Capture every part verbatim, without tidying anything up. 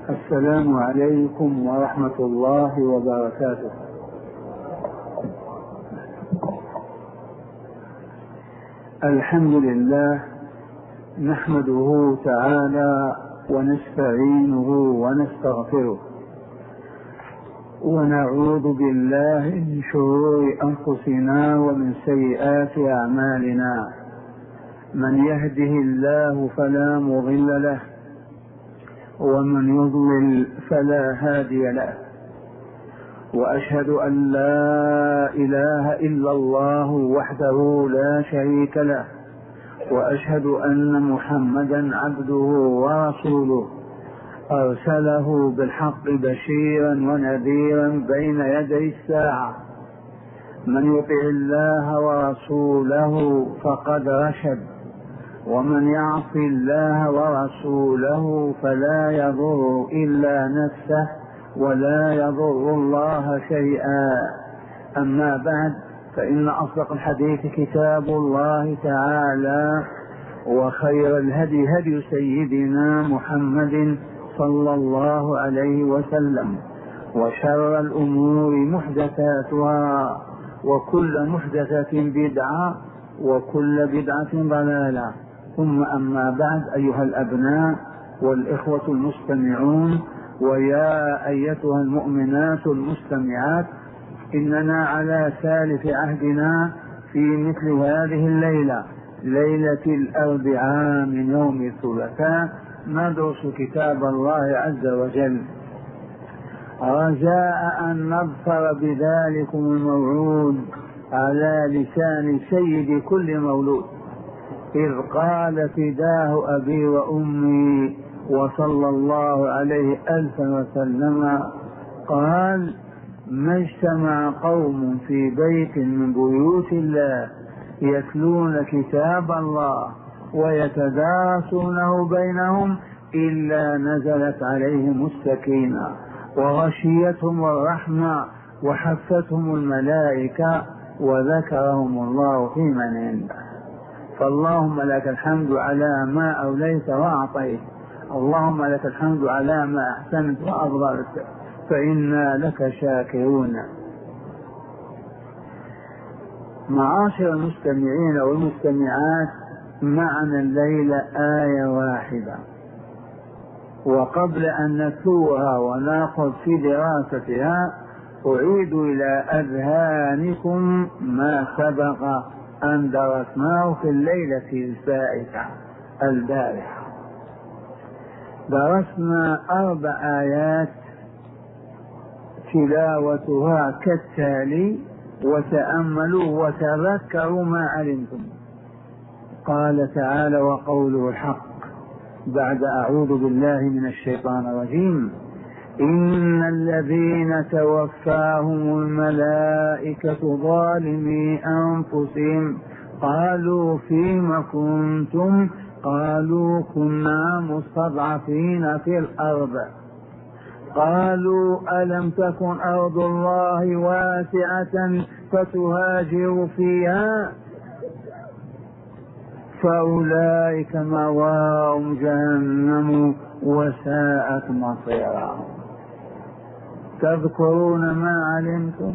السلام عليكم ورحمة الله وبركاته. الحمد لله نحمده تعالى ونستعينه ونستغفره ونعوذ بالله من شرور أنفسنا ومن سيئات أعمالنا. من يهده الله فلا مضل له ومن يضلل فلا هادي له، وأشهد أن لا إله إلا الله وحده لا شريك له، وأشهد أن محمدا عبده ورسوله أرسله بالحق بشيرا ونذيرا بين يدي الساعة. من يطع الله ورسوله فقد رشد، ومن يعص الله ورسوله فلا يضر إلا نفسه ولا يضر الله شيئا. أما بعد، فإن أصدق الحديث كتاب الله تعالى، وخير الهدي هدي سيدنا محمد صلى الله عليه وسلم، وشر الأمور محدثاتها، وكل محدثة بدعة، وكل بدعة ضلالة. ثم أما بعد، أيها الأبناء والإخوة المستمعون، ويا أيتها المؤمنات المستمعات، إننا على سالف عهدنا في مثل هذه الليلة، ليلة الأربعاء من يوم الثلاثاء، ندرس كتاب الله عز وجل، رجاء أن نظفر بذلكم الموعود على لسان سيد كل مولود، إذ قال فداه أبي وأمي وصلى الله عليه ألفا وسلم، قال: ما اجتمع قوم في بيت من بيوت الله يتلون كتاب الله ويتدارسونه بينهم إلا نزلت عليهم السكينة وغشيتهم الرحمة وحفتهم الملائكة وذكرهم الله في من عنده. فاللهم لك الحمد على ما أوليت وأعطيت، اللهم لك الحمد على ما أحسنت وأفضلت، فإنا لك شاكرون. معاشر المستمعين والمستمعات، معنا الليلة آية واحدة، وقبل أن نتلوها ونأخذ في دراستها أعيد إلى أذهانكم ما سبق أن درسناه في الليلة الفائتة البارحة. درسنا أربع آيات تلاوتها كالتالي، وتأملوا وتذكروا ما علمتم. قال تعالى: وقوله الحق، بعد أعوذ بالله من الشيطان الرجيم: إن الذين توفاهم الملائكة ظالمي أنفسهم قالوا فيم كنتم؟ قالوا كنا مستضعفين في الأرض. قالوا ألم تكن أرض الله واسعة فتهاجروا فيها؟ فأولئك مأواهم جهنم وساءت مصيرا. تذكرون ما علمتم.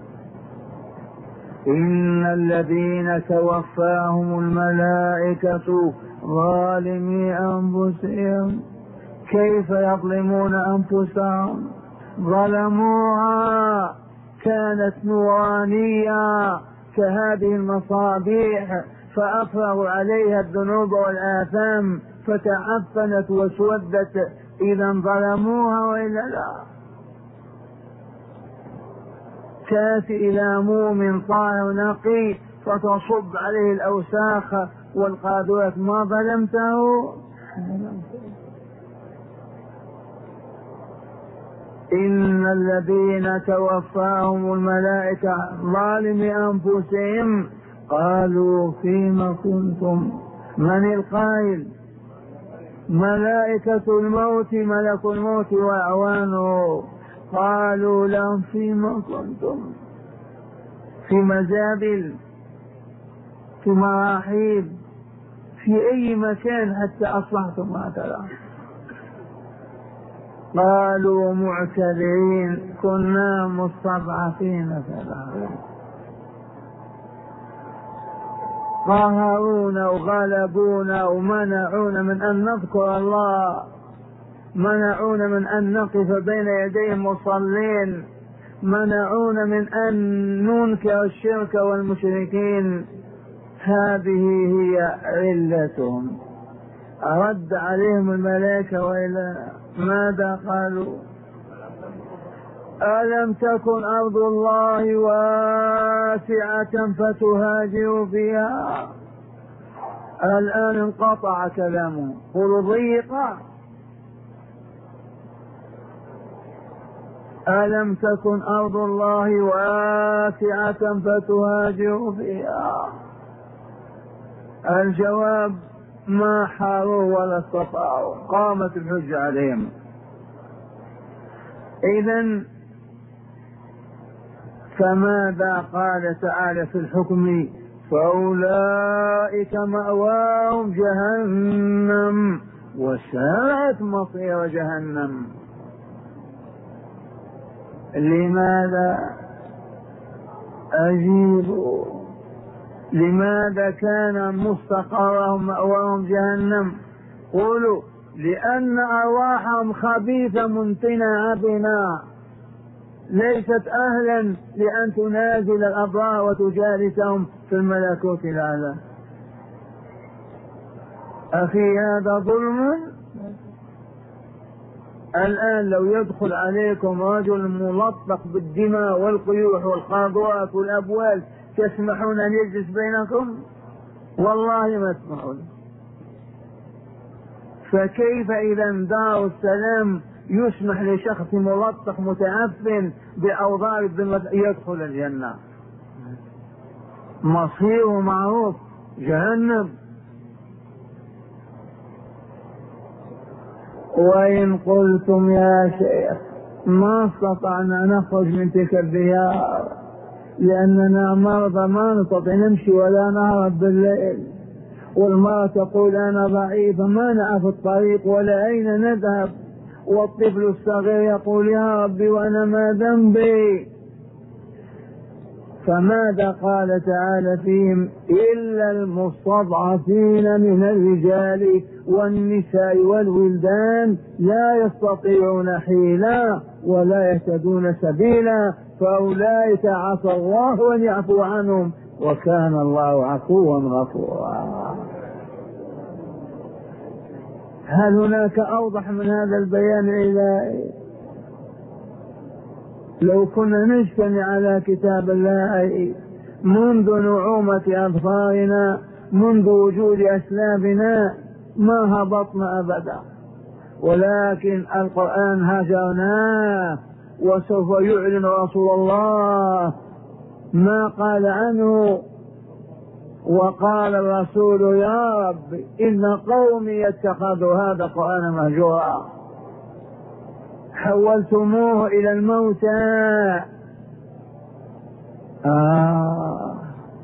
إن الذين توفاهم الملائكة ظالمي أنفسهم. كيف يظلمون أنفسهم؟ ظلموها، كانت نورانية كهذه المصابيح، فأفرغوا عليها الذنوب والآثام فتعفنت واسودت. إذا ظلموها وإلا لا؟ كاس إلى موم طاهر نقي فتصب عليه الأوساخ والقاذورات، ما ظلمته؟ إن الذين توفاهم الملائكة ظالمي أنفسهم قالوا فيما كنتم؟ من القائل؟ ملائكة الموت، ملك الموت وأعوانه. قالوا لهم فيما كنتم؟ في مزابل، في مراحيض، في أي مكان حتى أصبحتم هكذا. قالوا معتذرين كنا مستضعفين في الأرض، قهرونا وغلبونا ومنعونا من أن نذكر الله، منعونا من أن نقف بين يدي المصلين، منعونا من أن ننكر الشرك والمشركين. هذه هي علتهم. رد عليهم الملائكة وإلى ماذا قالوا؟ ألم تكن أرض الله واسعة فتهاجروا فيها؟ الآن انقطع كلامه. قل ضيق. ألم تكن أرض الله واسعة فتهاجروا فيها؟ الجواب ما حاروا ولا استطاعوا، قامت الحجة عليهم. إذن فماذا قال تعالى في الحكم؟ فأولئك مأواهم جهنم وساءت مصير جهنم. لماذا؟ أجيبوا. لماذا كان مستقرهم مأواهم جهنم؟ قولوا لأن أرواحهم خبيثة منتنة بنا، ليست أهلا لأن تنازل الأبرار وتجالسهم في الملكوت الأعلى. أخي هذا ظلم. الآن لو يدخل عليكم رجل ملطخ بالدماء والقيوح والخاضرات والأبوال تسمحون أن يجلس بينكم؟ والله ما تسمحون. فكيف إذا دار السلام يسمح لشخص ملطخ متعفن بأوضاع الذمة يدخل الجنة؟ مصيره معروف، جهنم. وإن قلتم يا شيخ ما استطعنا نخرج من تلك الديار لأننا مرضى ما نستطيع نمشي ولا نهرب بالليل، والمرأة تقول أنا ضعيفة ما نعرف الطريق ولا أين نذهب، والطفل الصغير يقول يا ربي وأنا ما ذنبي. فماذا قال تعالى فيهم؟ إلا المستضعفين من الرجال والنساء والولدان لا يستطيعون حيلا ولا يهتدون سبيلا فأولئك عسى الله أن يعفو عنهم وكان الله عفوا غفورا. هل هناك أوضح من هذا البيان الإلهي؟ لو كنا نجتمع على كتاب الله منذ نعومة أظفارنا منذ وجود أسلافنا ما هبطنا أبدا، ولكن القرآن هجرناه وسوف يعلن رسول الله ما قال عنه. وقال الرسول يا رب إن قومي اتخذوا هذا القرآن مهجورا، حولتموه إلى الموتى. آه.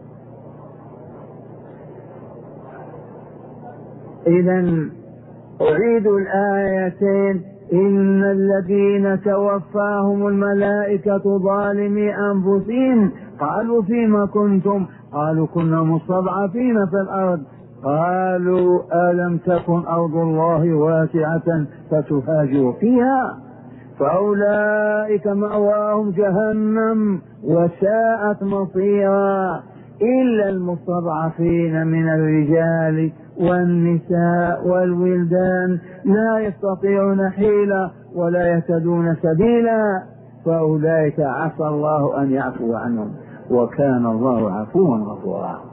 إذن أعيد الآيتين. إن الذين توفاهم الملائكة ظالمي أنفسهم قالوا فيما كنتم؟ قالوا كنا مستضعفين في الأرض. قالوا ألم تكن أرض الله واسعة فتهاجروا فيها؟ فأولئك مأواهم جهنم وساءت مصيرا إلا المستضعفين من الرجال والنساء والولدان لا يستطيعون حيلة ولا يهتدون سبيلا فأولئك عسى الله أن يعفو عنهم وكان الله عفوا غفورا.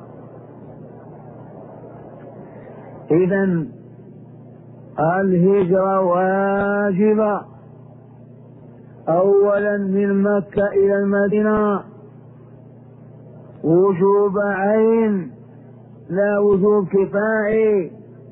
إذن الهجرة واجبة أولا من مكة إلى المدينة وجوب عين لا وجوب كفائي.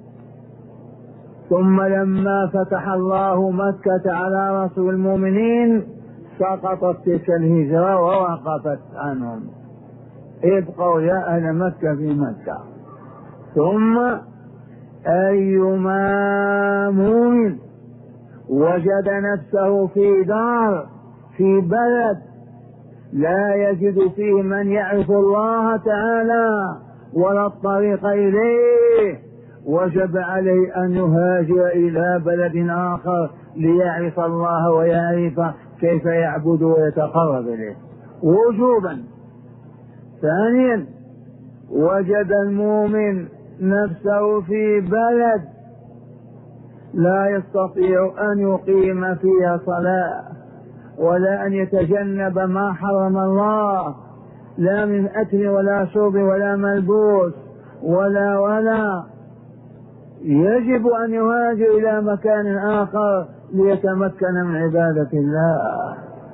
ثم لما فتح الله مكة على رسول المؤمنين سقطت تلك الهجرة ووقفت عنهم، ابقوا يا أهل مكة في مكة. ثم أيما مؤمن وجد نفسه في دار في بلد لا يجد فيه من يعرف الله تعالى ولا الطريق إليه، وجب عليه أن يهاجر إلى بلد آخر ليعرف الله ويعرف كيف يعبد ويتقرب إليه وجوبا. ثانيا وجد المؤمن نفسه في بلد لا يستطيع أن يقيم فيها صلاة ولا أن يتجنب ما حرم الله، لا من أكل ولا شرب ولا ملبوس ولا ولا يجب أن يهاجر إلى مكان آخر ليتمكن من عبادة الله.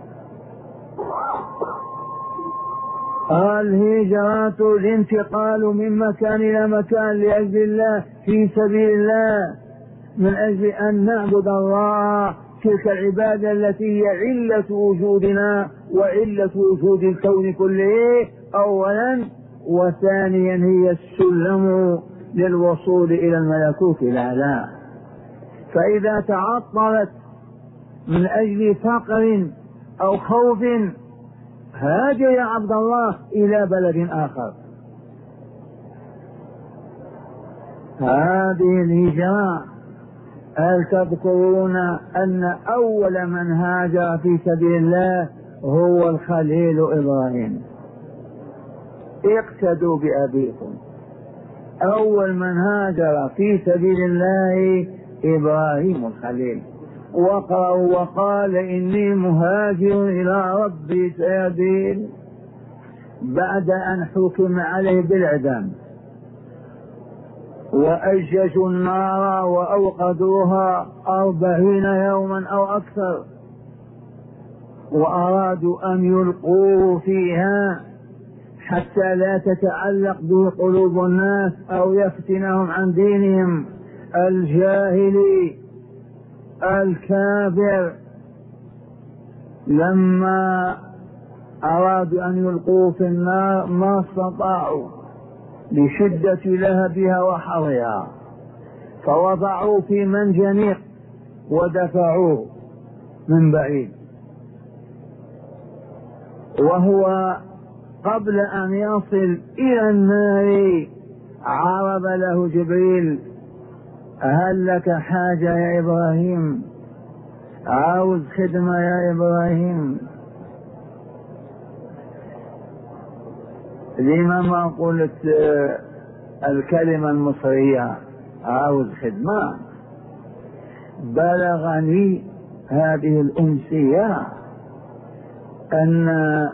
الهجرة الانتقال من مكان إلى مكان لأجل الله في سبيل الله، من أجل أن نعبد الله تلك العبادة التي هي علة وجودنا وعلة وجود الكون كله أولا، وثانيا هي السلم للوصول إلى الملكوت الأعلى. فإذا تعطلت من أجل فقر أو خوف هاجر يا عبد الله إلى بلد آخر. هذه الهجرة هل تذكرون أن أول من هاجر في سبيل الله هو الخليل إبراهيم؟ اقتدوا بأبيكم. أول من هاجر في سبيل الله إبراهيم الخليل، وقرأوا وقال إني مهاجر إلى ربي سيهدين، بعد أن حكم عليه بالإعدام وأججوا النار وأوقدوها أربعين يوما أو أكثر، وأرادوا أن يلقوه فيها حتى لا تتعلق به قلوب الناس أو يفتنهم عن دينهم الجاهلي الكافر. لما أرادوا أن يلقوه في النار ما استطاعوا لشدة لهبها وحرها، فوضعوه في منجنيق ودفعوه من بعيد، وهو قبل أن يصل إلى النار عرض له جبريل: هل لك حاجة يا إبراهيم؟ عاوز خدمة يا إبراهيم؟ لما ما قلت الكلمة المصرية عاوز خدمة؟ بلغني هذه الأمسية أن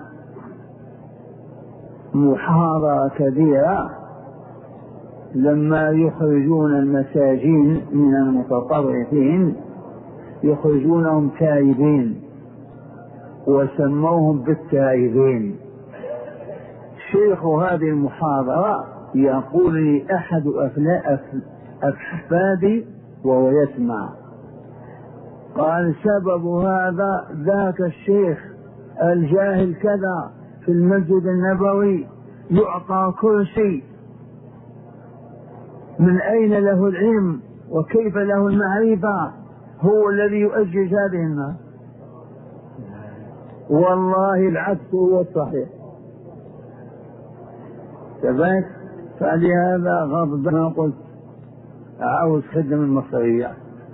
محاضرة كبيرة لما يخرجون المساجين من المتطرفين يخرجونهم تائبين وسموهم بالتائبين. شيخ هذه المحاضرة يقول لي أحد أحفادي وهو يسمع، قال: سبب هذا ذاك الشيخ الجاهل كذا في المسجد النبوي يعطى كل شيء، من أين له العلم وكيف له المعرفة؟ هو الذي يؤجج هذه الناس. والله العكس هو الصحيح. تبعت. فلهذا غضب ما قلت عاوز خدمة المصرية.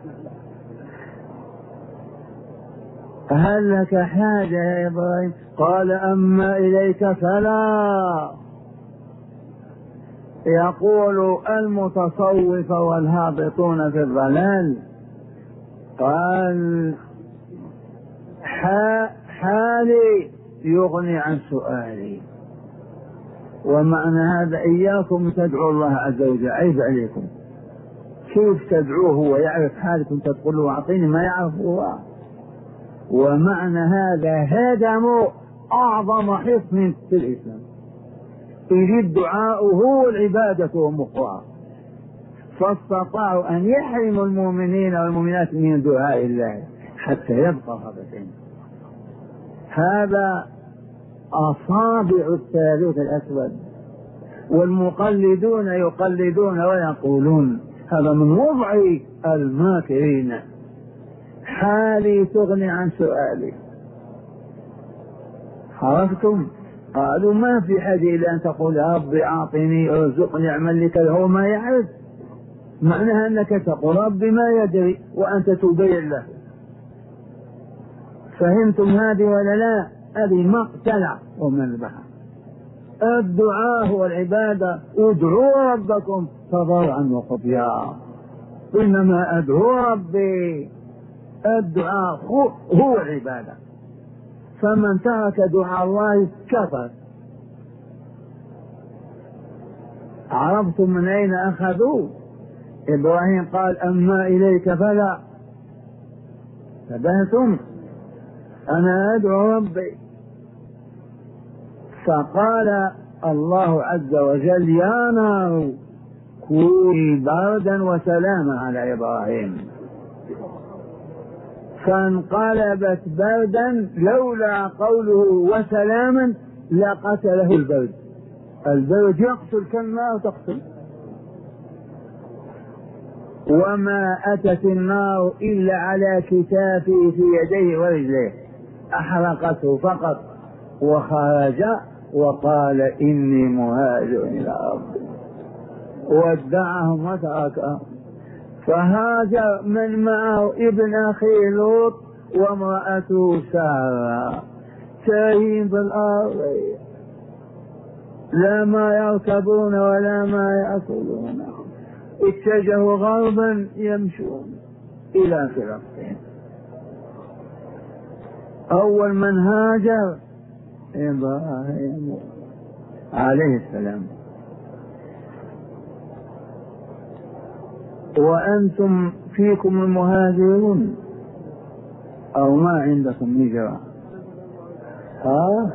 هل لك حاجة يا إبراهيم؟ قال: أما إليك فلا. يقول المتصوف والهابطون في الضلال، قال: حالي يغني عن سؤالي. ومعنى هذا إياكم تدعوا الله عز وجل، عيب عليكم. كيف تدعوه ويعرف حالكم تقولوا أعطيني ما يعرف هو؟ ومعنى هذا هدموا أعظم حصن في الإسلام، إذ الدعاء هو العبادة ومخها، فاستطاعوا أن يحرموا المؤمنين والمؤمنات من دعاء الله حتى يبقى هذا. هذا أصابع الثالوث الأسود، والمقلدون يقلدون ويقولون هذا من وضع الماكرين. حالي تغني عن سؤالي. عرفتم؟ قالوا ما في حد إلا أن تقول يا ربي أعطني ارزقني اعمل لك، هو ما يعرف، معناها أنك تقول ربي ما يدري وأنت تبين له. فهمتم هذه ولا لا؟ هذه مقتلع ومذبحة. الدعاء هو العبادة، ادعوا ربكم تضرعا وخفيا، إنما أدعو ربي. الدعاء هو العبادة، فمن ترك دعاء الله كفر. عرفتم من أين أخذوا؟ إبراهيم قال أما إليك فلا. تبهتم؟ أنا أدعو ربي. فقال الله عز وجل يا نار كوني بردا وسلاما على إبراهيم، فانقلبت بردا، لولا قوله وسلاما لقتله البرد. البرد يقتل كالنار تقتل. وما أتت النار إلا على كتافه في يديه ورجليه، أحرقته فقط وخرج وقال إني مهاجر إلى ربي، ودعهم وتركهم. فهاجر من معه ابن أخي لوط وامرأته سارة، تاهين بالأرض، لا ما يركبون ولا ما يأكلون، اتجهوا غربا يمشون إلى فلسطين. أول من هاجر إبراهيم عليه السلام. وأنتم فيكم المهاجرون أو ما عندكم هجرة؟ ها؟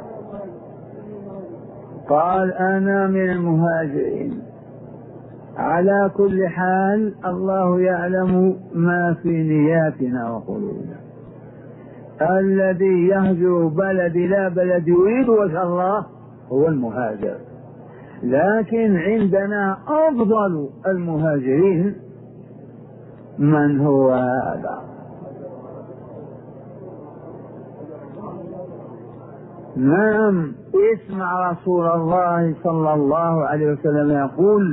قال أنا من المهاجرين. على كل حال الله يعلم ما في نياتنا وقلوبنا. الذي يهجر بلد لا بلد يريد وجه الله هو المهاجر، لكن عندنا أفضل المهاجرين من هو هذا؟ نعم، اسمع رسول الله صلى الله عليه وسلم يقول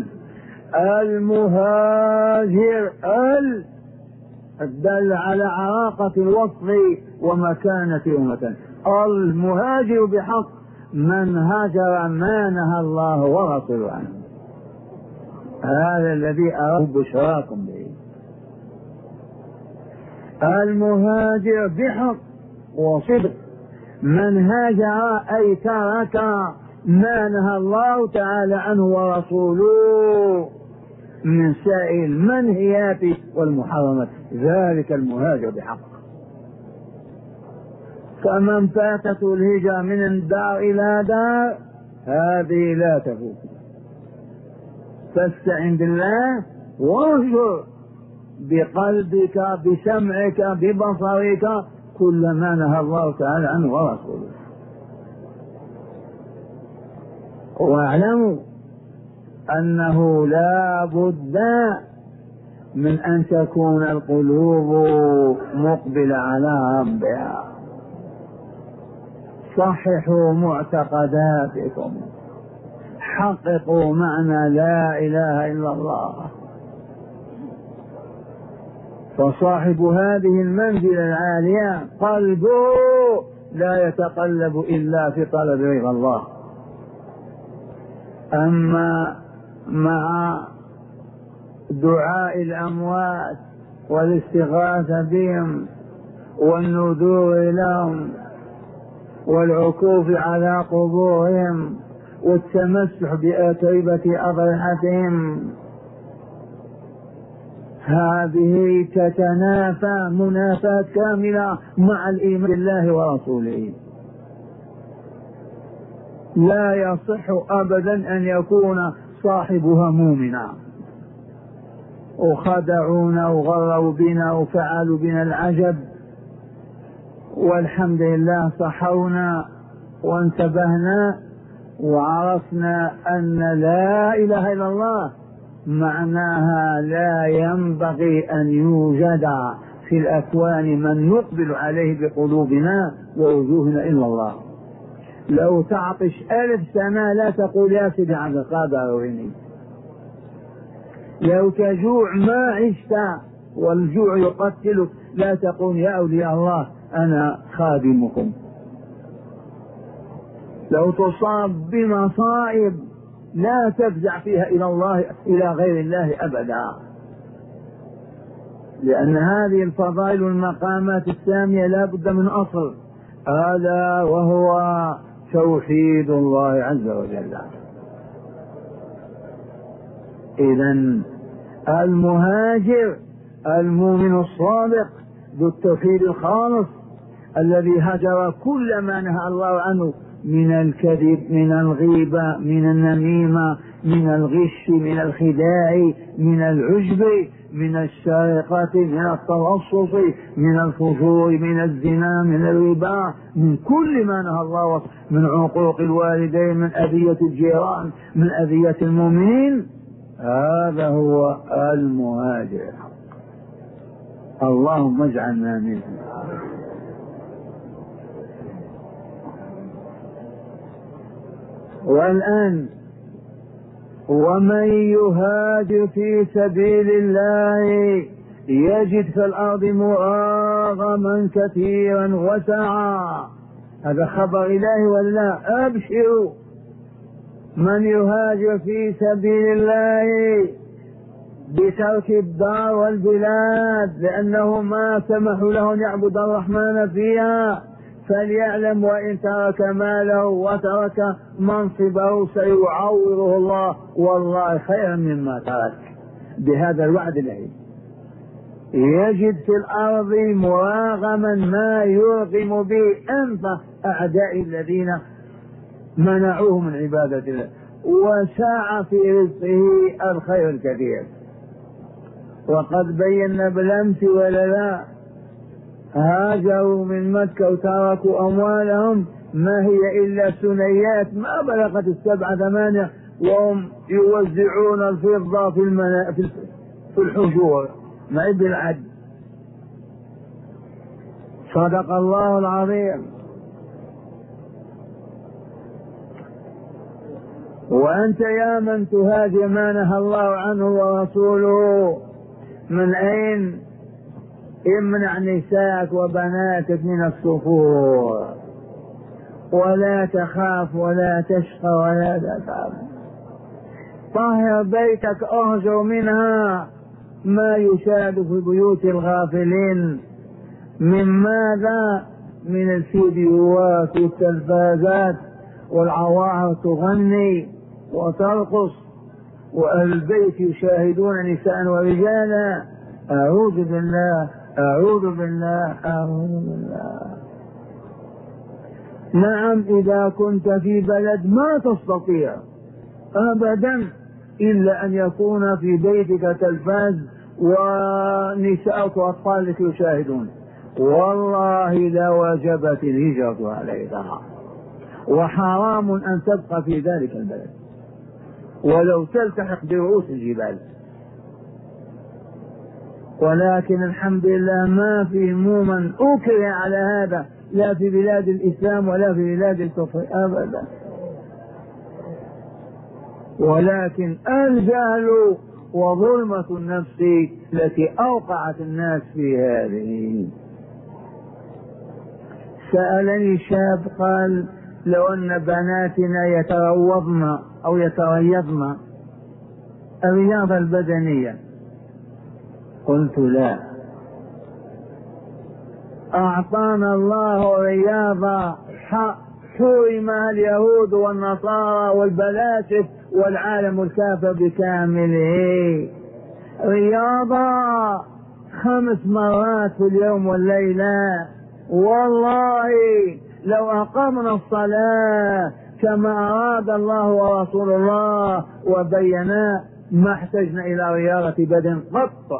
المهاجر ال الدل على عراقة الوصف ومكانة أمة. المهاجر بحق من هاجر ما نهى الله ورسوله عنه. هذا الذي أراه بشراكم به. المهاجر بحق وصدق من هاجر أي ترك ما نهى الله تعالى عنه ورسوله من سائر المنهيات والمحرمات، ذلك المهاجر بحق. فمن فاتته الهجرة من الدار إلى دار هذه لا تفوت. فاستعن بالله وانظر بقلبك بسمعك ببصرك كل ما نهى الله تعالى عنه ورسوله. واعلموا أنه لا بد من أن تكون القلوب مقبلة على ربها. صححوا معتقداتكم، حققوا معنى لا إله إلا الله. فصاحب هذه المنزلة العالية قلبه لا يتقلب إلا في طلب رضا الله. أما مع دعاء الأموات والاستغاثة بهم والنذور لهم والعكوف على قبورهم والتمسح بأتربة أضرحتهم، هذه تتنافى منافاة كاملة مع الإيمان بالله ورسوله. لا يصح أبدا أن يكون صاحبها مؤمنا، وخدعونا وغروا بنا وفعلوا بنا العجب، والحمد لله صحونا وانتبهنا وعرفنا أن لا إله إلا الله معناها لا ينبغي أن يوجد في الأكوان من نقبل عليه بقلوبنا ووجوهنا إلا الله. لو تعطش ألف سنة لا تقول يا سيدي عبد القادر أرويني. لو تجوع ما عشت والجوع يقتلك لا تقول يا أولياء الله أنا خادمكم. لو تصاب بمصائب لا تفزع فيها إلى الله إلى غير الله أبدا، لأن هذه الفضائل والمقامات السامية لا بد من أصل، هذا وهو توحيد الله عز وجل. إذن المهاجر المؤمن الصادق ذو التوحيد الخالص الذي هجر كل ما نهى الله عنه من الكذب، من الغيبة، من النميمة، من الغش، من الخداع، من العجب، من السرقة، من التلصص، من الفجور، من الزنا، من الربا، من كل ما نهى الله، من عقوق الوالدين، من أذية الجيران، من أذية المؤمنين. هذا هو المهاجر. اللهم اجعلنا منه. والآن ومن يهاجر في سبيل الله يجد في الأرض مراغما كثيرا وسعا. هذا خبر إلهي ولا؟ أبشروا، من يهاجر في سبيل الله بترك الدار والبلاد لأنه ما سمحوا له أن يعبد الرحمن فيها فليعلم وإن ترك ماله وترك منصبه سيعوضه الله والله خيرا مما ترك، بهذا الوعد العظيم. يجد في الأرض مراغما ما يرغم به أنف أعداء الذين منعوه من عبادة الله، وسعى في رزقه الخير الكثير. وقد بينا بالأمس ولا لا، هاجروا من مكة وتركوا أموالهم ما هي إلا ثنيات ما بلغت السبعة ثمانية، وهم يوزعون الفضة في, المنا... في الحجور ما بالعد. صدق الله العظيم. وأنت يا من تهاجر ما نهى الله عنه ورسوله، من أين؟ امنع نساءك وبناتك من الصفور، ولا تخاف ولا تشقى ولا تتعب. طهر بيتك، اهجر منها ما يشاهد في بيوت الغافلين. من ماذا؟ من الفيديوهات والتلفازات، والعواهر تغني وترقص، وأهل البيت يشاهدون نساء ورجالا. أعوذ بالله أعوذ بالله أعوذ بالله. نعم، إذا كنت في بلد ما تستطيع أبدا إلا أن يكون في بيتك تلفاز ونساءك وأطفالك يشاهدون، والله لوجبت الهجرة عليك، وحرام أن تبقى في ذلك البلد ولو تلتحق برؤوس الجبال. ولكن الحمد لله ما في مومن أكره على هذا، لا في بلاد الإسلام ولا في بلاد الكفر أبدا. ولكن الجهل وظلمة النفس التي أوقعت الناس في هذه. سألني شاب قال لو أن بناتنا يتروضن أو يتريضن الرياضة البدنية، قلت لا، أعطانا الله رياضة حرمها اليهود والنصارى والبلاسف والعالم الكافر بكامله. رياضة خمس مرات في اليوم والليلة، والله لو أقمنا الصلاة كما أراد الله ورسول الله وبينا ما احتجنا إلى رياضة بدن قط.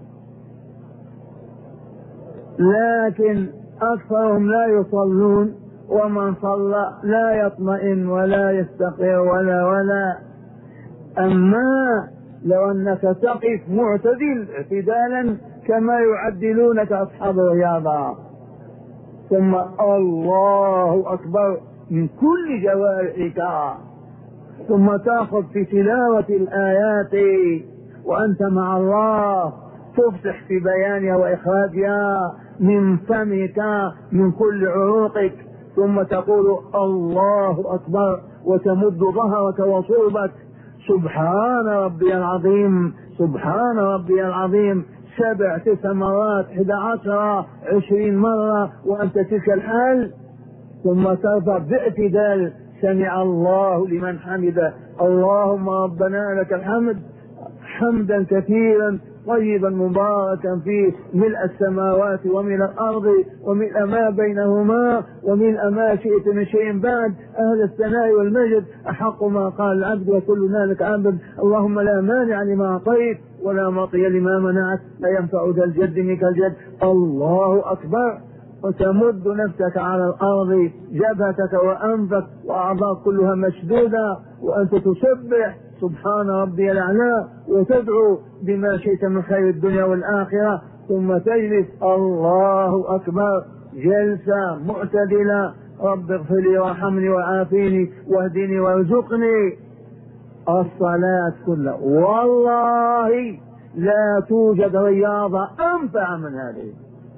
لكن أكثرهم لا يصلون، ومن صلى لا يطمئن ولا يستقر ولا ولا. أما لو أنك تقف معتدل اعتدالا كما يعدلونك أصحاب الرياضة. ثم الله أكبر من كل جوارحك، ثم تأخذ في تلاوة الآيات وأنت مع الله، تفصح في بيانها وإخراجها من فمك من كل عروقك، ثم تقول الله أكبر وتمد ظهرك وصوبك سبحان ربي العظيم سبحان ربي العظيم سبع تسع مرات احدى عشر عشرين مرة وأنت تلك الحال. ثم ترفع باعتدال سمع الله لمن حمده اللهم ربنا لك الحمد حمدا كثيرا طيبا مباركا فيه ملء السماوات وملء الأرض وملء ما بينهما وملء ما شئت من شيء بعد أهل الثناء والمجد أحق ما قال العبد وكلنا لك عبد. اللهم لا مانع لما أعطيت ولا معطي لما منعت لا ينفع ذا الجد منك الجد. الله أكبر. وتمد نفسك على الأرض جبهتك وأنفك وأعضاء كلها مشدودة وأنت تسبح سبحان ربي الأعلى وتدعو بما شئت من خير الدنيا والآخرة. ثم تجلس الله أكبر جلسة معتدلة رب اغفر لي وارحمني وعافيني واهدني وارزقني. الصلاة كلها والله لا توجد رياضة أنفع من هذه.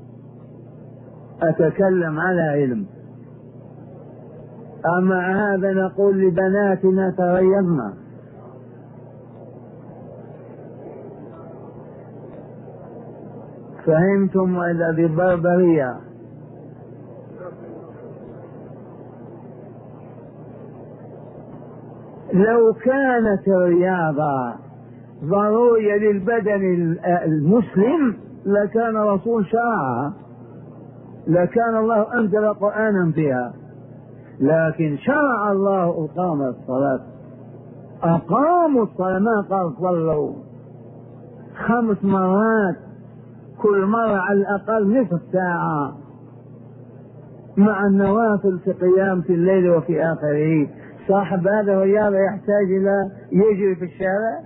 أتكلم على علم. أما هذا نقول لبناتنا تريضنا. فهمتم وإذا ببربرية؟ لو كانت الرياضة ضرورية للبدن المسلم لكان رسول شرعها، لكان الله أنزل قرآنا فيها، لكن شرع الله إقام الصلاة. أقاموا الصلاة ما قال صلوا خمس مرات كل مرة على الأقل نصف ساعة مع النوافل في قيام في الليل وفي آخره. صاحب هذا الرياضة يحتاج إلى يجري في الشارع؟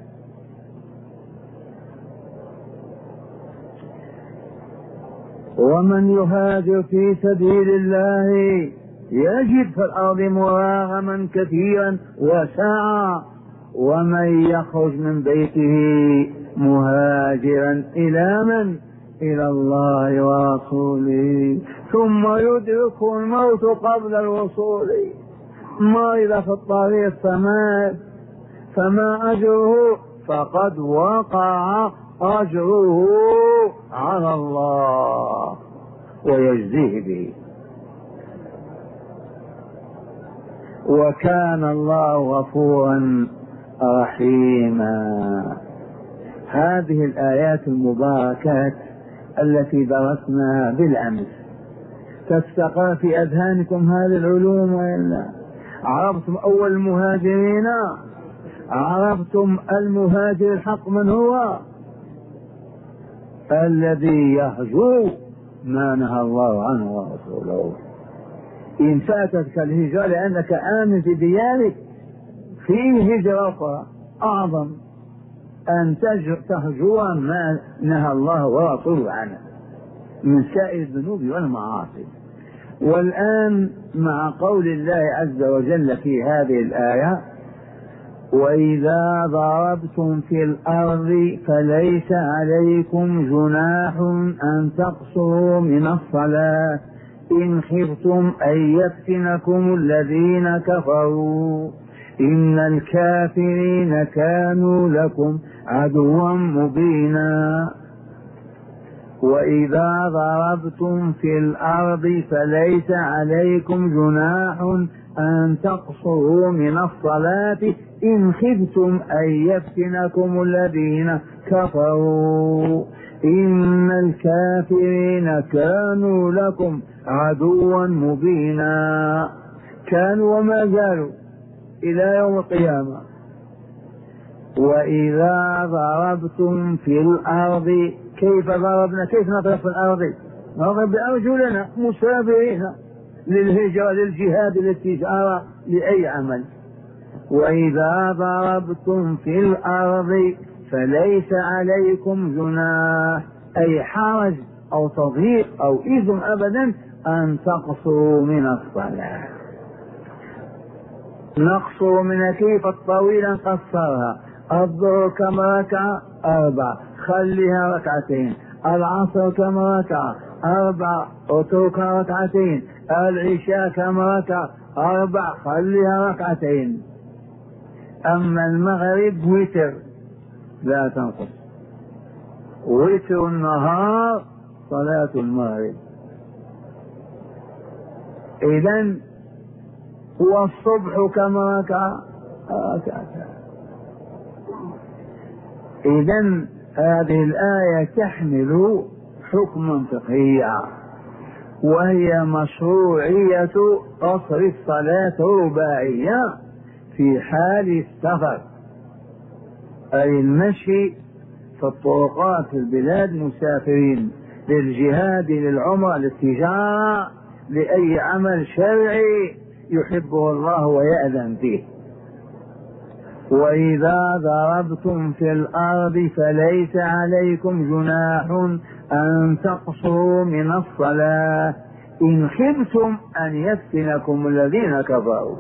ومن يهاجر في سبيل الله يجد في الأرض مراغما كثيرا وسعا ومن يخرج من بيته مهاجرا إلى من؟ إلى الله ورسوله ثم يدركه الموت قبل الوصول مرض في الطريق فمات فما أجره فقد وقع أجره على الله ويجزيه به وكان الله غفورا رحيما. هذه الآيات المباركات التي درسنا بالأمس تستقر في أذهانكم هذه العلوم وإلا؟ عرفتم أول المهاجرين؟ عرفتم المهاجر الحق من هو؟ الذي يهجو ما نهى الله عنه ورسوله. إن فاتتك الهجرة لأنك آمن في ديانك في هجرة أخرى أعظم أن تهجو ما نهى الله ورسوله عنه من سائر الذنوب والمعاصي. والآن مع قول الله عز وجل في هذه الآية وإذا ضربتم في الأرض فليس عليكم جناح أن تقصروا من الصلاة إن خفتم أن يفتنكم الذين كفروا إن الكافرين كانوا لكم عدوا مبينا. وإذا ضربتم في الأرض فليس عليكم جناح أن تقصروا من الصلاة إن خفتم أن يفتنكم الذين كفروا إن الكافرين كانوا لكم عدوا مبينا. كانوا وما زالوا إلى يوم القيامة. وإذا ضربتم في الأرض كيف ضربنا؟ كيف نضرب في الأرض؟ نضرب بأرجلنا مسافرين للهجرة للجهاد للتجارة لأي عمل. وإذا ضربتم في الأرض فليس عليكم جناح أي حرج أو تضييق أو إثم أبدا أن تقصروا من الصلاة. نقصر من كيف الطويلة قصرها. الظهر كم ركعة؟ أربع، خليها ركعتين. العصر كم ركعة؟ أربع، اتركها ركعتين. العشاء كم ركعة؟ أربع، خليها ركعتين. أما المغرب وتر لا تنقص، وتر النهار صلاة المغرب. إذن والصبح كم ركعة؟ ركعتان. إذن هذه الآية تحمل حكما فقهيا، وهي مشروعية قصر الصلاة رباعية في حال السفر، أي المشي في الطرقات في البلاد مسافرين للجهاد، للعمرة، للتجارة، لأي عمل شرعي يحبه الله ويأذن فيه. وإذا ضربتم في الأرض فليس عليكم جناح أن تقصروا من الصلاة إن خفتم أن يفتنكم الذين كفروا.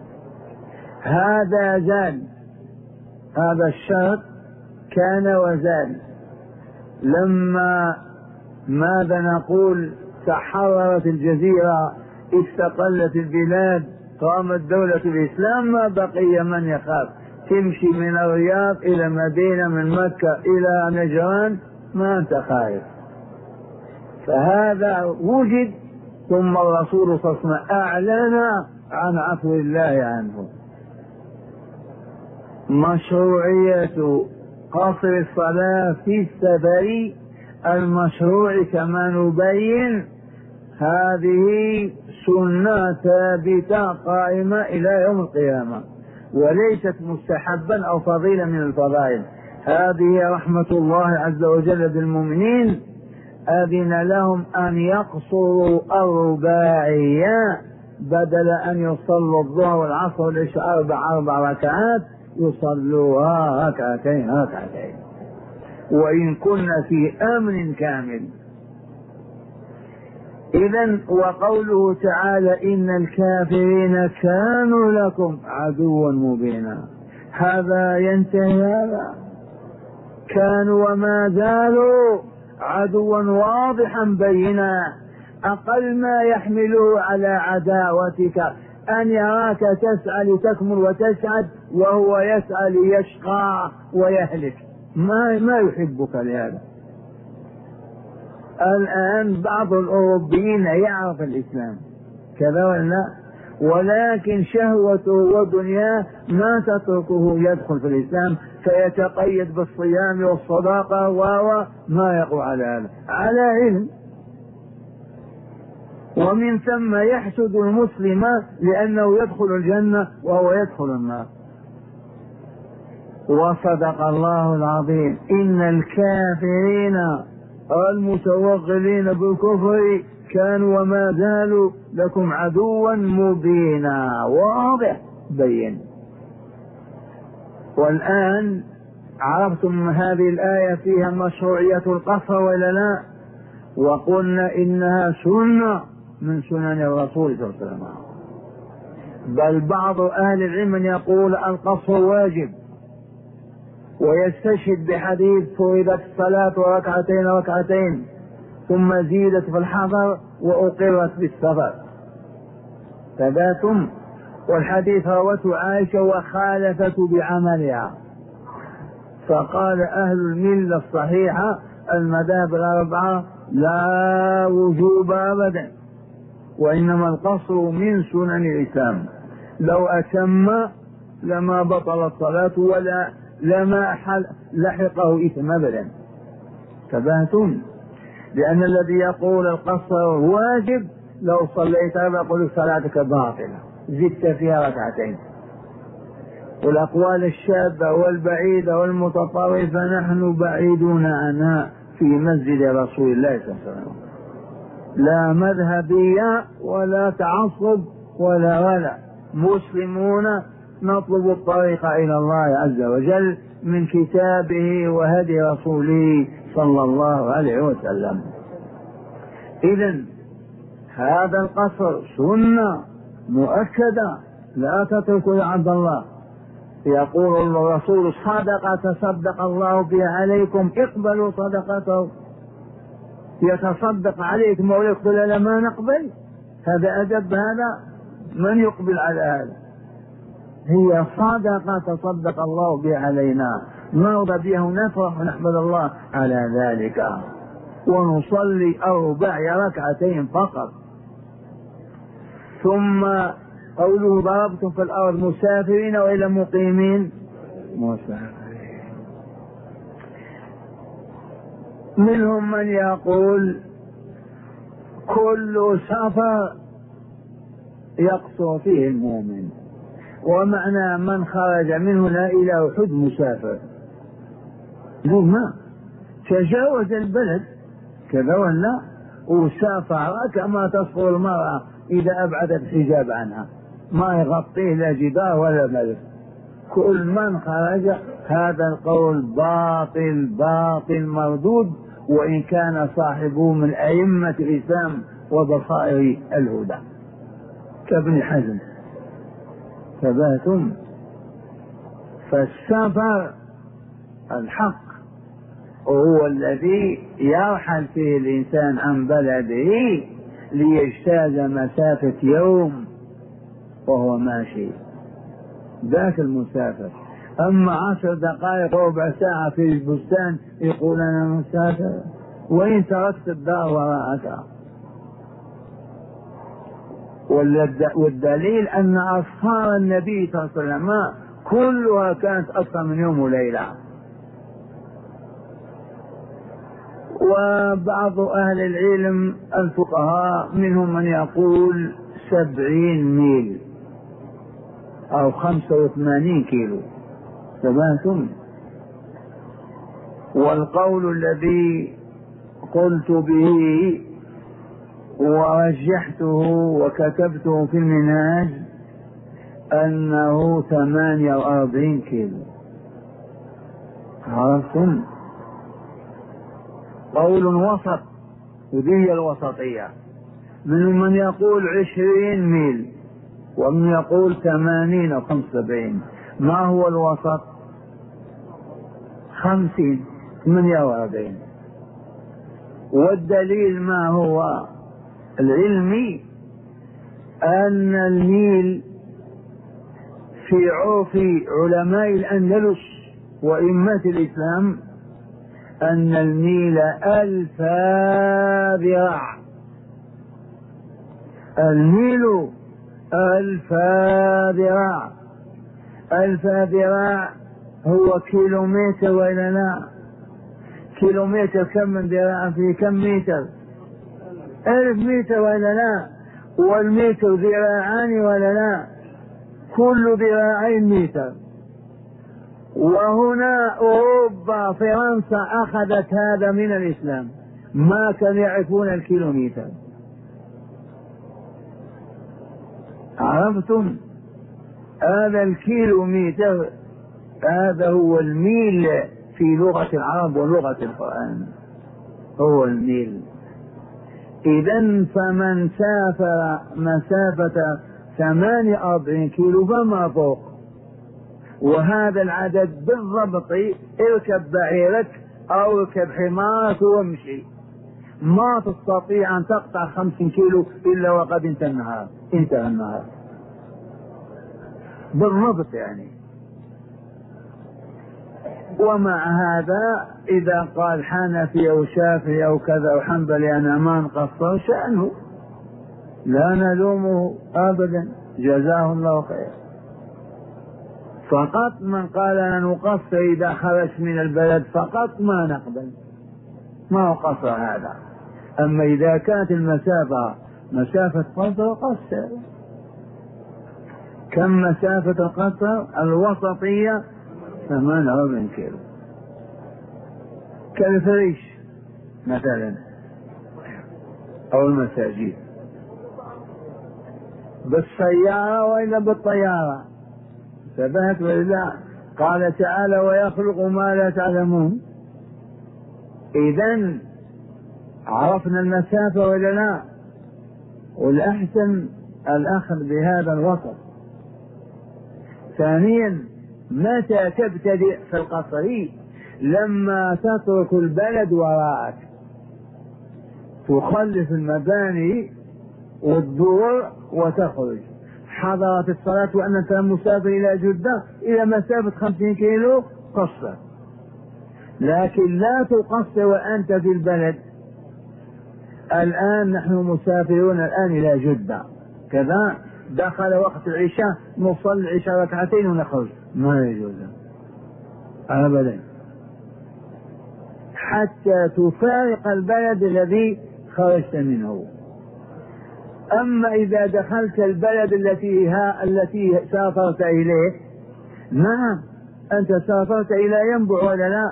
هذا زاد، هذا الشرط كان وزاد. لما ماذا نقول تحررت الجزيرة، استقلت البلاد، قامت دولة الإسلام، ما بقي من يخاف. تمشي من الرياض إلى مدينة، من مكة إلى نجران، ما أنت خايف. فهذا وجد، ثم الرسول صلى الله عليه وسلم أعلن عن عفو الله عنه. مشروعية قصر الصلاة في السفر المشروع كما نبين، هذه سنة ثابتة قائمة إلى يوم القيامة، وليست مستحبا أو فضيلة من الفضائل. هذه رحمة الله عز وجل بالمؤمنين، أذن لهم أن يقصروا الرباعية، بدل أن يصلوا الظهر والعصر والعشاء أربع أربع ركعات يصلوها ركعتين ركعتين، وإن كنا في أمن كامل. إذن وقوله تعالى إن الكافرين كانوا لكم عدوا مبينا، هذا ينتهي، هذا كانوا وما زالوا عدوا واضحا بينا. أقل ما يحمله على عداوتك أن يراك تسعى لتكمل وتسعد، وهو يسعى ليشقى ويهلك، ما, ما يحبك لهذا. الآن بعض الأوروبيين يعرف الإسلام كذا ولا، ولكن شهوته ودنياه ما تتركه يدخل في الإسلام، فيتقيد بالصيام والصداقة وما يقوى على هذا على علم، ومن ثم يحسد المسلم لأنه يدخل الجنة وهو يدخل النار. وصدق الله العظيم إن الكافرين المتوغلين بالكفر كانوا وما زالوا لكم عدوا مبينا، واضح بين. والآن عرفتم هذه الآية فيها مشروعية القصر ولا لا؟ وقلنا إنها سنة من سنن الرسول صلى الله عليه وسلم، بل بعض أهل العلم يقول القصر واجب، ويستشهد بحديث فرضت الصلاة ركعتين ركعتين ثم زيدت في الحضر وأقرت بالسفر ثبات. والحديث روته عائشة وخالفته بعملها، فقال أهل الملة الصحيحة المذاهب الأربعة لا وجوب أبدا، وإنما القصر من سنن الإسلام، لو أتم لما بطل الصلاة ولا لما لحقه إثم أبدا. تبهتم، لأن الذي يقول القصر واجب لو صليت أربع يقول صلاتك باطلة زدت فيها ركعتين. والأقوال الشاذة والبعيدة والمتطرفة نحن بعيدون عنها في مسجد رسول الله صلى الله عليه وسلم، لا مذهبية ولا تعصب ولا ولا، مسلمون نطلب الطريق إلى الله عز وجل من كتابه وهدي رسوله صلى الله عليه وسلم. إذن هذا القصر سنة مؤكدة لا تتركوا يا عبد الله. يقول الرسول صدقة تصدق الله بها عليكم اقبلوا صدقته. يتصدق عليكم ويقبل لما نقبل، هذا أدب، هذا من يقبل على هذا؟ هي صدقة تصدق الله بها علينا نرضى بها ونفرح ونحمد الله على ذلك، ونصلي أربع ركعتين فقط. ثم قوله ضربتم في الأرض مسافرين وإلى مقيمين مسافرين. منهم من يقول كل سفر يقصر فيه المؤمن، ومعنى من خرج منه لا إلى أحد مسافر، ما تجاوز البلد كذا ولا وسافر كما تصفر المرأة إذا أبعدت الحجاب عنها، ما يغطيه لا جدار ولا ملك. كل من خرج، هذا القول باطل باطل مردود، وإن كان صاحبه من أئمة الإسلام وبصائر الهدى كابن حزم. ثباتم. فالسفر الحق هو الذي يرحل فيه الإنسان عن بلده ليجتاز مسافة يوم وهو ماشي، ذاك المسافر. أما عشر دقائق ربع ساعة في البستان يقول أنا مسافر، وإن تركت الدار وراءك. والدليل أن أسفار النبي صلى الله عليه وسلم كلها كانت أكثر من يوم وليلة. وبعض أهل العلم الفقهاء منهم من يقول سبعين ميل أو خمسة وثمانين كيلو. سمعتم؟ والقول الذي قلت به ورجحته وكتبته في المنهاج أنه ثمانية وأربعين كيلو. عرفتم؟ قول وسط، وذي الوسطية. من من يقول عشرين ميل، ومن يقول ثمانين أو خمسة وسبعين. ما هو الوسط؟ خمسين، ثمانية وأربعين. والدليل ما هو العلمي؟ أن الميل في عرف علماء الأندلس وإمة الإسلام أن الميل ألف ذراع. الميل ألف ذراع. ألف ذراع هو كيلومتر ولا لا؟ كيلومتر كم من ذراع؟ في كم متر؟ ألف متر ولا لا؟ والمتر ذراعان ولا لا؟ كل ذراعين متر. وهنا أوروبا فرنسا أخذت هذا من الإسلام، ما كانوا يعرفون الكيلومتر. عرفتم؟ هذا الكيلومتر هذا هو الميل في لغة العرب ولغة القرآن، هو الميل. إذن فمن سافر مسافة ثمانية وأربعين كيلو فما فوق، وهذا العدد بالضبط اركب بعيرك أو اركب حمارك وامشي، ما تستطيع أن تقطع خمسين كيلو إلا وقد انتهى النهار، انتهى النهار بالضبط يعني. ومع هذا إذا قال حنفي أو شافعي أو كذا أو حنبلي أنا ما نقصر شأنه، لا نلومه أبدا، جزاه الله خير. فقط من قال أنا نقصر إذا خرج من البلد فقط ما نقبل، ما قصر هذا. أما إذا كانت المسافة مسافة قصر قصر. كم مسافة القصر الوسطية؟ ثمانية وأربعين كيلو. كالفريش مثلا أو المساجد. بالسيارة وإلا بالطيارة؟ ثبات ولا؟ قال تعالى ويخلق ما لا تعلمون. إذن عرفنا المسافة ولا لا؟ والأحسن الأخذ بهذا الوسط. ثانيا متى تبتدئ في القصر؟ لما تترك البلد وراءك، تخلف المباني والدور وتخرج. حضرت الصلاة وأنت مسافر إلى جدة إلى مسافة خمسين كيلو قصر، لكن لا تقصر وأنت في البلد. الآن نحن مسافرون الآن إلى جدة كذا، دخل وقت العشاء نصلي العشاء ركعتين ونخرج، ما يجوز أبدا حتى تفارق البلد الذي خرجت منه. أما إذا دخلت البلد التي ها التي سافرت إليه، نعم أنت سافرت إلى ينبع ولا لا،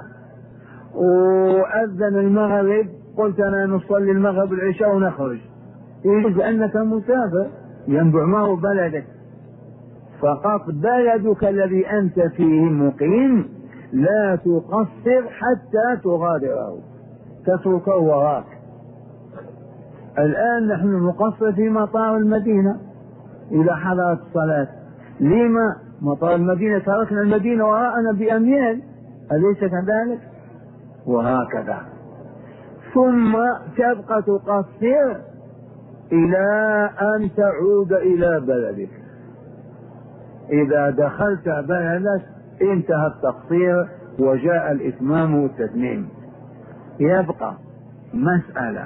وأذن المغرب قلت أنا نصلي المغرب العشاء ونخرج، يجوز أنك مسافر. ينبع ما هو بلدك، فقط بلدك الذي أنت فيه مقيم لا تقصر حتى تغادره، تتركه وراك. الآن نحن نقصر في مطار المدينة إذا حضرت الصلاة. لما؟ مطار المدينة تركنا المدينة وراءنا بأميال، أليس كذلك؟ وهكذا. ثم تبقى تقصر إلى أن تعود إلى بلدك. إذا دخلت بلدك انتهى التقصير وجاء الإتمام والتتميم. يبقى مسألة،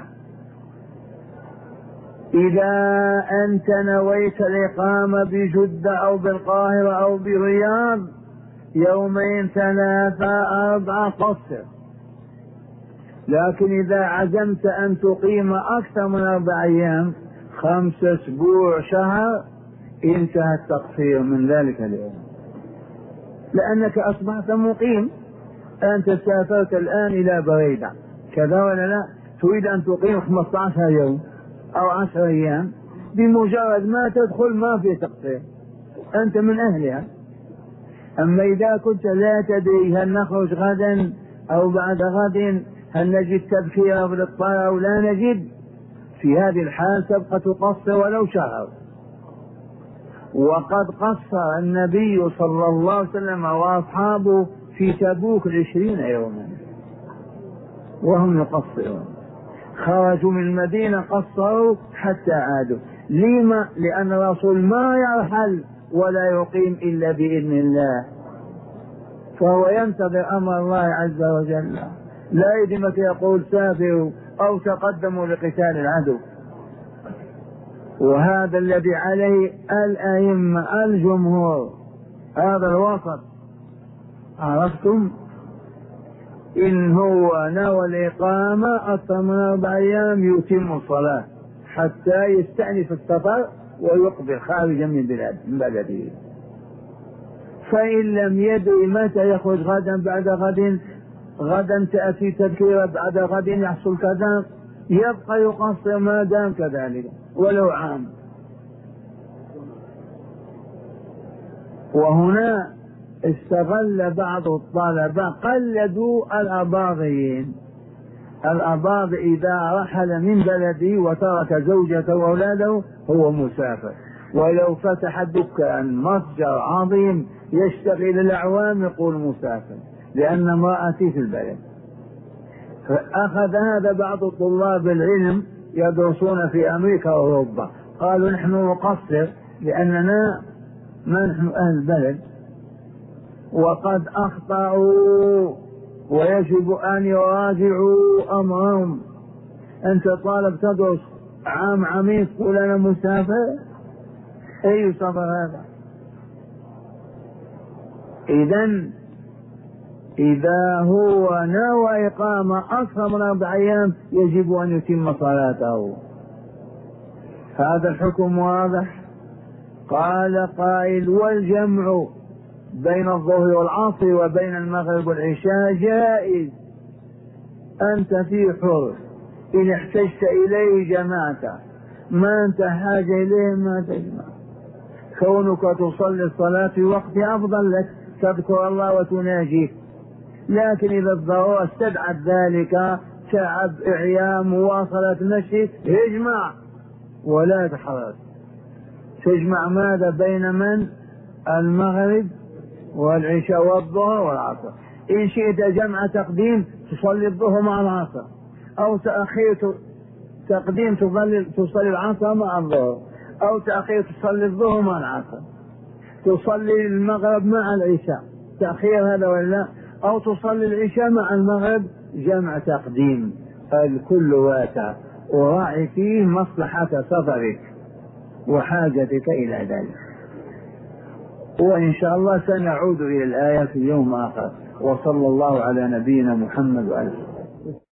إذا أنت نويت الإقامة بجدة أو بالقاهرة أو بالرياض يومين ثلاثة أربعة قصر، لكن إذا عزمت أن تقيم أكثر من أربع أيام خمسة أسبوع شهر انتهى التقصير من ذلك اليوم، لأنك أصبحت مقيم. أنت سافرت الآن إلى بريدة كذا ولا لا، تريد أن تقيم خمسة عشر يوم أو عشر أيام، بمجرد ما تدخل ما في تقصير، أنت من أهلها. أما إذا كنت لا تدري هل نخرج غدا أو بعد غد، هل نجد تذكير بالطائرة أو لا نجد، في هذه الحال تبقى تقصر ولو شهر. وقد قصر النبي صلى الله عليه وسلم وأصحابه في تبوك العشرين يوما وهم يقصرون، خرجوا من المدينة قصروا حتى عادوا. لما؟ لأن الرسول ما يرحل ولا يقيم إلا بإذن الله، فهو ينتظر أمر الله عز وجل، لا يدمك يقول سافروا أو تقدموا لقتال العدو. وهذا الذي عليه الأئمة الجمهور، هذا الوسط. عرفتم؟ إن هو نوى الإقامة أكثر من أربع أيام يتم الصلاة حتى يستأنف السفر ويقبل خارجا من بلده. فإن لم يدري متى يخرج غدا بعد غد، غدا تأتي تذكيرة بعد غد يحصل كذا، يبقى يقصر ما دام كذلك ولو عام. وهنا استغل بعض الطلبة قلدوا الأباضيين. الأباضي إذا رحل من بلده وترك زوجته وأولاده هو مسافر، ولو فتح دكان متجر عظيم يشتغل الأعوام يقول مسافر، لأن امرأتي في البلد. فأخذ هذا بعض طلاب العلم يدرسون في أمريكا وأوروبا، قالوا نحن نقصر لأننا ما نحن أهل البلد، وقد أخطأوا ويجب أن يراجعوا أمرهم. أنت طالب تدرس عام عميق تقول أنا مسافر، أي سفر هذا؟ إذن إذا هو نوى إقامة أكثر من أربع أيام يجب أن يتم صلاته. هذا الحكم واضح. قال قائل والجمع بين الظهر والعصر وبين المغرب والعشاء جائز، أنت في حر، إن احتجت إليه جمعته، ما أنت حاجة إليه ما تجمع. كونك تصلي الصلاة في وقت أفضل لك، تذكر الله وتناجيه. لكن إذا الضرورة استدعت ذلك، تعب، إعياء، مواصلة مشي، اجمع ولا تحرص. تجمع ماذا؟ بين من؟ المغرب والعشاء والظهر والعصر. إن شئت جمع تقديم تصلي الظهر مع العصر، أو تأخير تقديم تصلي العصر مع الظهر، أو تأخير تصلي الظهر مع العصر، تصلي المغرب مع العشاء تأخير هذا ولا، أو تصلي العشاء مع المغرب جمع تقديم. الكل واسع، وراعي فيه مصلحة سفرك وحاجتك إلى ذلك. وإن شاء الله سنعود إلى الآية في يوم آخر. وصلى الله على نبينا محمد وآله.